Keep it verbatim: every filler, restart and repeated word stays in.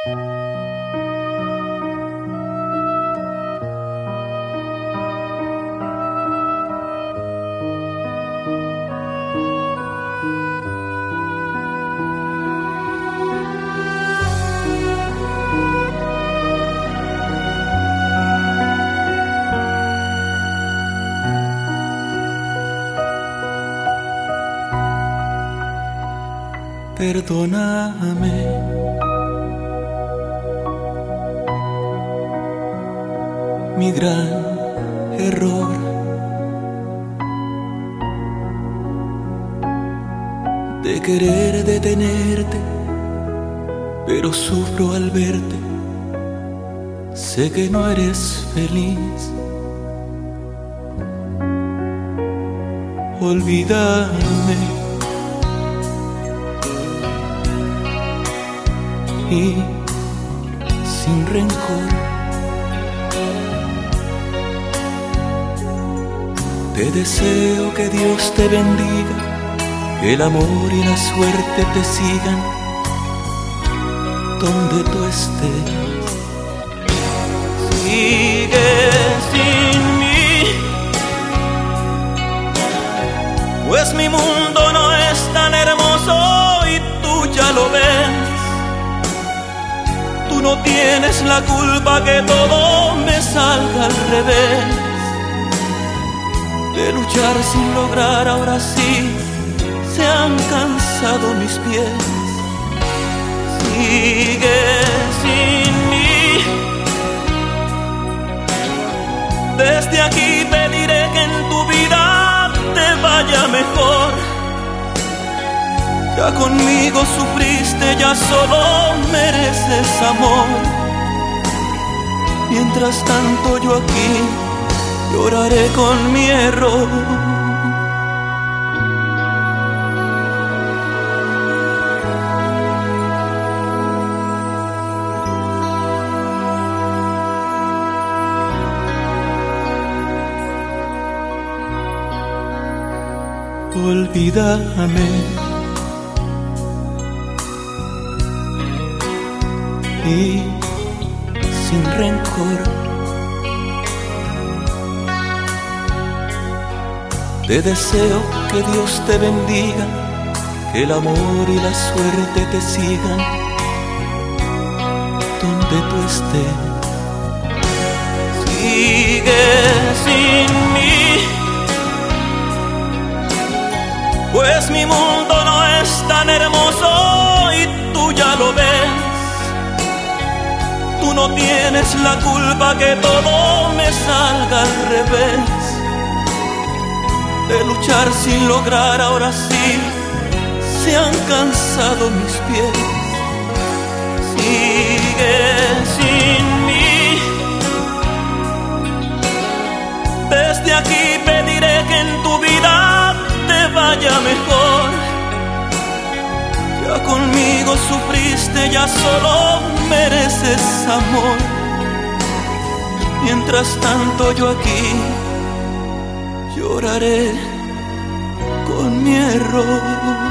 Perdóname, mi gran error. De querer detenerte, pero sufro al verte. Sé que no eres feliz. Olvídame y sin rencor te deseo que Dios te bendiga, que el amor y la suerte te sigan donde tú estés. Sigue sin mí, pues mi mundo no es tan hermoso y tú ya lo ves. Tú no tienes la culpa que todo me salga al revés. De luchar sin lograr, ahora sí se han cansado mis pies. Sigue sin mí. Desde aquí pediré que en tu vida te vaya mejor. Ya conmigo sufriste, ya solo mereces amor. Mientras tanto yo aquí lloraré con mi error. Olvídame y sin rencor te deseo que Dios te bendiga, que el amor y la suerte te sigan donde tú estés. Sigue sin mí, pues mi mundo no es tan hermoso y tú ya lo ves. Tú no tienes la culpa que todo me salga al revés. De luchar sin lograr, ahora sí se han cansado mis pies. Sigue sin mí. Desde aquí pediré que en tu vida te vaya mejor. Ya conmigo sufriste, ya solo mereces amor. Mientras tanto yo aquí lloraré con mi error.